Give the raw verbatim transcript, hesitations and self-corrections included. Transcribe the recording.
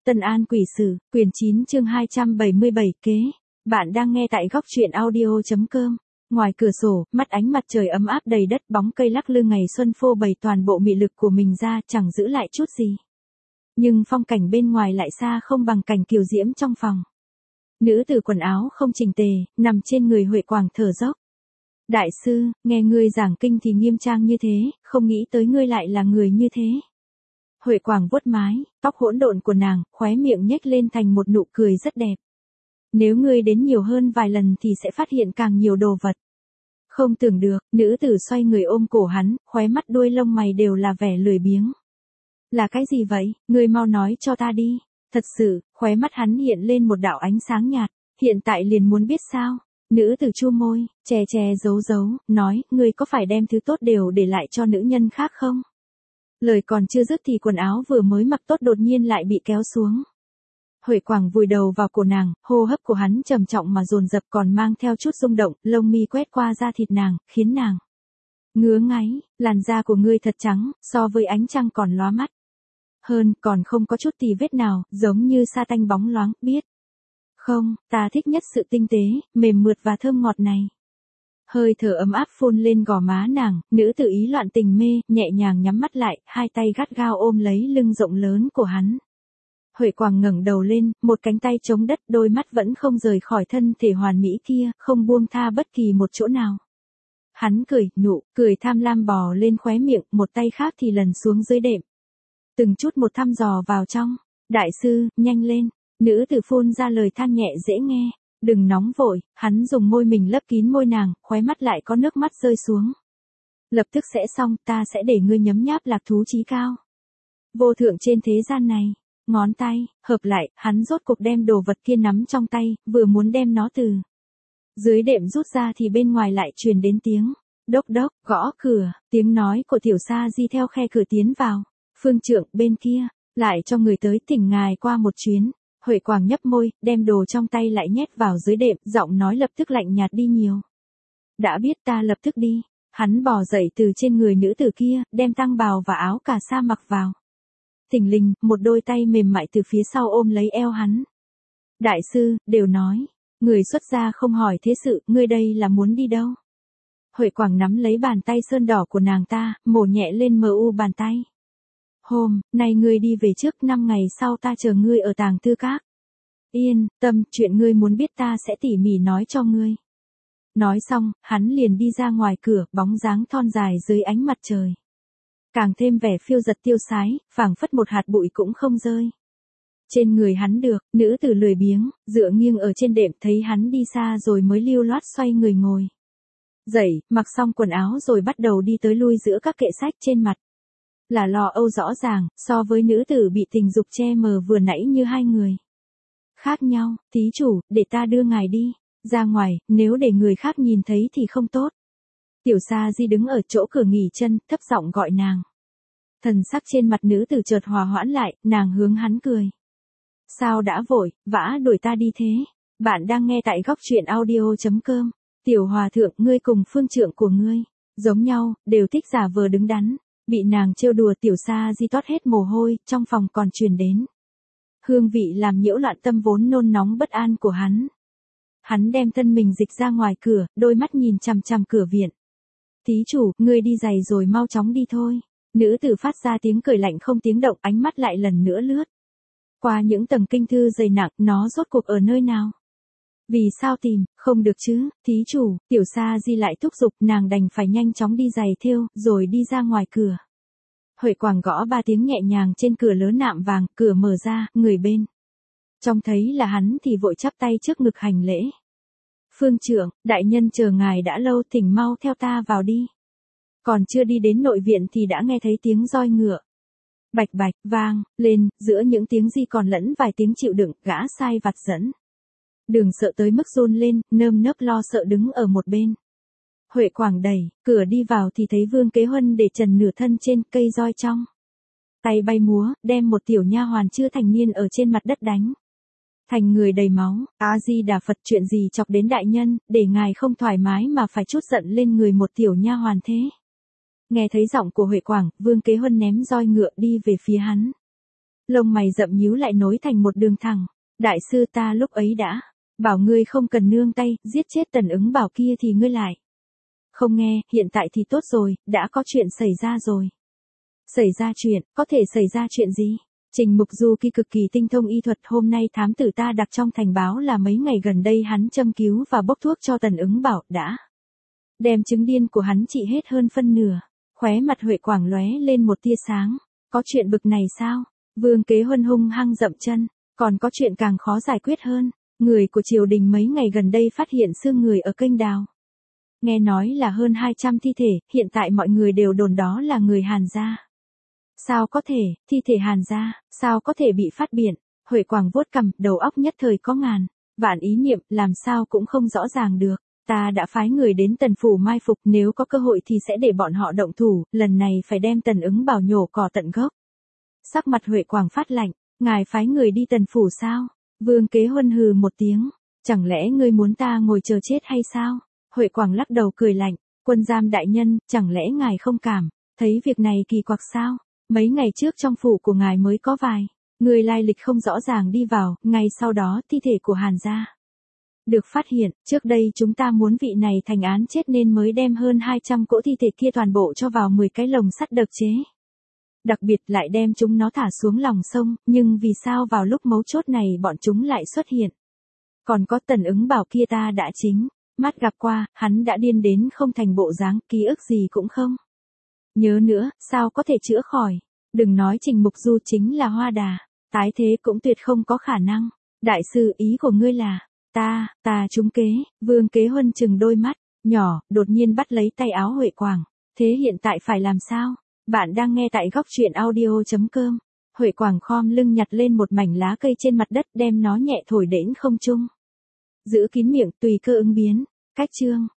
Tân An Quỷ Sử, quyển chín chương hai trăm bảy mươi bảy kế. Bạn đang nghe tại góc truyện audio.com. Ngoài cửa sổ, mắt ánh mặt trời ấm áp đầy đất, bóng cây lắc lư ngày xuân phô bày toàn bộ mị lực của mình ra, chẳng giữ lại chút gì. Nhưng phong cảnh bên ngoài lại xa không bằng cảnh kiều diễm trong phòng. Nữ tử quần áo không chỉnh tề, nằm trên người Huệ Quảng thở dốc. Đại sư, nghe ngươi giảng kinh thì nghiêm trang như thế, không nghĩ tới ngươi lại là người như thế. Huệ Quảng vuốt mái, tóc hỗn độn của nàng, khóe miệng nhếch lên thành một nụ cười rất đẹp. Nếu ngươi đến nhiều hơn vài lần thì sẽ phát hiện càng nhiều đồ vật. Không tưởng được, nữ tử xoay người ôm cổ hắn, khóe mắt đuôi lông mày đều là vẻ lười biếng. Là cái gì vậy, ngươi mau nói cho ta đi. Thật sự, khóe mắt hắn hiện lên một đạo ánh sáng nhạt, hiện tại liền muốn biết sao. Nữ tử chu môi, chè chè giấu giấu, nói, ngươi có phải đem thứ tốt đều để lại cho nữ nhân khác không? Lời còn chưa dứt thì quần áo vừa mới mặc tốt đột nhiên lại bị kéo xuống. Huệ Quảng vùi đầu vào cổ nàng, hô hấp của hắn trầm trọng mà dồn dập còn mang theo chút rung động, lông mi quét qua da thịt nàng, khiến nàng ngứa ngáy, làn da của ngươi thật trắng, so với ánh trăng còn lóa mắt. Hơn, còn không có chút tì vết nào, giống như sa tanh bóng loáng, biết. Không, ta thích nhất sự tinh tế, mềm mượt và thơm ngọt này. Hơi thở ấm áp phun lên gò má nàng, nữ tự ý loạn tình mê, nhẹ nhàng nhắm mắt lại, hai tay gắt gao ôm lấy lưng rộng lớn của hắn. Huệ Quảng ngẩng đầu lên, một cánh tay chống đất, đôi mắt vẫn không rời khỏi thân thể hoàn mỹ kia, không buông tha bất kỳ một chỗ nào. Hắn cười, nụ, cười tham lam bò lên khóe miệng, một tay khác thì lần xuống dưới đệm. Từng chút một thăm dò vào trong. Đại sư, nhanh lên. Nữ tử phun ra lời than nhẹ dễ nghe. Đừng nóng vội, hắn dùng môi mình lấp kín môi nàng, khóe mắt lại có nước mắt rơi xuống. Lập tức sẽ xong, ta sẽ để ngươi nhấm nháp lạc thú chí cao. Vô thượng trên thế gian này, ngón tay, hợp lại, hắn rốt cuộc đem đồ vật kia nắm trong tay, vừa muốn đem nó từ dưới đệm rút ra thì bên ngoài lại truyền đến tiếng, đốc đốc, gõ cửa, tiếng nói của tiểu sa di theo khe cửa tiến vào. Phương trượng, bên kia, lại cho người tới thỉnh ngài qua một chuyến. Huệ Quảng nhấp môi, đem đồ trong tay lại nhét vào dưới đệm, giọng nói lập tức lạnh nhạt đi nhiều. Đã biết ta lập tức đi. Hắn bò dậy từ trên người nữ tử kia, đem tăng bào và áo cà sa mặc vào. Thình lình, một đôi tay mềm mại từ phía sau ôm lấy eo hắn. Đại sư, đều nói, người xuất gia không hỏi thế sự, ngươi đây là muốn đi đâu? Huệ Quảng nắm lấy bàn tay sơn đỏ của nàng ta, mổ nhẹ lên mờ u bàn tay. Hôm, nay ngươi đi về trước, năm ngày sau ta chờ ngươi ở tàng tư các. Yên, tâm, chuyện ngươi muốn biết ta sẽ tỉ mỉ nói cho ngươi. Nói xong, hắn liền đi ra ngoài cửa, bóng dáng thon dài dưới ánh mặt trời. Càng thêm vẻ phiêu giật tiêu sái, phảng phất một hạt bụi cũng không rơi. Trên người hắn được, nữ tử lười biếng, dựa nghiêng ở trên đệm, thấy hắn đi xa rồi mới lưu loát xoay người ngồi. Dậy, mặc xong quần áo rồi bắt đầu đi tới lui giữa các kệ sách trên mặt. Là lo âu rõ ràng, so với nữ tử bị tình dục che mờ vừa nãy như hai người khác nhau. Thí chủ, để ta đưa ngài đi ra ngoài, nếu để người khác nhìn thấy thì không tốt. Tiểu Sa Di đứng ở chỗ cửa nghỉ chân, thấp giọng gọi nàng. Thần sắc trên mặt nữ tử chợt hòa hoãn lại, nàng hướng hắn cười. Sao đã vội, vã đuổi ta đi thế? Bạn đang nghe tại góc truyện audio.com. Tiểu hòa thượng, ngươi cùng phương trượng của ngươi giống nhau, đều thích giả vờ đứng đắn. Bị nàng trêu đùa, Tiểu Sa Di toát hết mồ hôi, trong phòng còn truyền đến hương vị làm nhiễu loạn tâm vốn nôn nóng bất an của hắn. Hắn đem thân mình dịch ra ngoài cửa, đôi mắt nhìn chằm chằm cửa viện. Thí chủ, ngươi đi giày rồi mau chóng đi thôi. Nữ tử phát ra tiếng cười lạnh không tiếng động, ánh mắt lại lần nữa lướt qua những tầng kinh thư dày nặng, nó rốt cuộc ở nơi nào? Vì sao tìm, không được chứ, thí chủ. Tiểu Sa Di lại thúc giục, nàng đành phải nhanh chóng đi giày thêu, rồi đi ra ngoài cửa. Huệ Quảng gõ ba tiếng nhẹ nhàng trên cửa lớn nạm vàng, cửa mở ra, người bên trong thấy là hắn thì vội chắp tay trước ngực hành lễ. Phương trượng, đại nhân chờ ngài đã lâu, thỉnh mau theo ta vào đi. Còn chưa đi đến nội viện thì đã nghe thấy tiếng roi ngựa bạch bạch vang lên, giữa những tiếng di còn lẫn vài tiếng chịu đựng, gã sai vặt dẫn đường sợ tới mức run lên, nơm nớp lo sợ đứng ở một bên. Huệ Quảng đẩy cửa đi vào thì thấy Vương Kế Huân để trần nửa thân trên cây roi trong tay bay múa, đem một tiểu nha hoàn chưa thành niên ở trên mặt đất đánh thành người đầy máu. A Di Đà Phật, chuyện gì chọc đến đại nhân, để ngài không thoải mái mà phải trút giận lên người một tiểu nha hoàn thế? Nghe thấy giọng của Huệ Quảng, Vương Kế Huân ném roi ngựa đi về phía hắn. Lông mày rậm nhíu lại nối thành một đường thẳng. Đại sư ta lúc ấy đã bảo ngươi không cần nương tay, giết chết Tần Ứng Bảo kia thì ngươi lại không nghe, hiện tại thì tốt rồi, đã có chuyện xảy ra rồi. Xảy ra chuyện, có thể xảy ra chuyện gì? Trình Mục Du kỳ cực kỳ tinh thông y thuật, hôm nay thám tử ta đặt trong thành báo là mấy ngày gần đây hắn châm cứu và bốc thuốc cho Tần Ứng Bảo, đã đem chứng điên của hắn trị hết hơn phân nửa. Khóe mặt Huệ Quảng lóe lên một tia sáng. Có chuyện bực này sao? Vương Kế Huân hung hăng dậm chân. Còn có chuyện càng khó giải quyết hơn. Người của triều đình mấy ngày gần đây phát hiện xương người ở kênh đào. Nghe nói là hơn hai trăm thi thể, hiện tại mọi người đều đồn đó là người Hàn gia. Sao có thể, thi thể Hàn gia, sao có thể bị phát biện? Huệ Quảng vuốt cằm, đầu óc nhất thời có ngàn vạn ý niệm, làm sao cũng không rõ ràng được. Ta đã phái người đến Tần phủ mai phục, nếu có cơ hội thì sẽ để bọn họ động thủ, lần này phải đem Tần Ứng Bảo nhổ cỏ tận gốc. Sắc mặt Huệ Quảng phát lạnh, ngài phái người đi Tần phủ sao? Vương Kế Huân hừ một tiếng, chẳng lẽ ngươi muốn ta ngồi chờ chết hay sao? Huệ Quảng lắc đầu cười lạnh, quân giam đại nhân, chẳng lẽ ngài không cảm thấy việc này kỳ quặc sao? Mấy ngày trước trong phủ của ngài mới có vài người lai lịch không rõ ràng đi vào, ngay sau đó thi thể của Hàn gia được phát hiện, trước đây chúng ta muốn vị này thành án chết nên mới đem hơn hai trăm cỗ thi thể kia toàn bộ cho vào mười cái lồng sắt độc chế. Đặc biệt lại đem chúng nó thả xuống lòng sông, nhưng vì sao vào lúc mấu chốt này bọn chúng lại xuất hiện? Còn có Tần Ứng Bảo kia ta đã chính mắt gặp qua, hắn đã điên đến không thành bộ dáng, ký ức gì cũng không nhớ nữa, sao có thể chữa khỏi? Đừng nói Trình Mục Du chính là Hoa Đà, tái thế cũng tuyệt không có khả năng. Đại sư, ý của ngươi là ta, ta trúng kế? Vương Kế Huân chừng đôi mắt nhỏ, đột nhiên bắt lấy tay áo Huệ Quảng. Thế hiện tại phải làm sao? Bạn đang nghe tại góc truyện audio chấm com. Huệ Quảng khom lưng nhặt lên một mảnh lá cây trên mặt đất, đem nó nhẹ thổi đến không trung. Giữ kín miệng, tùy cơ ứng biến. Cách chương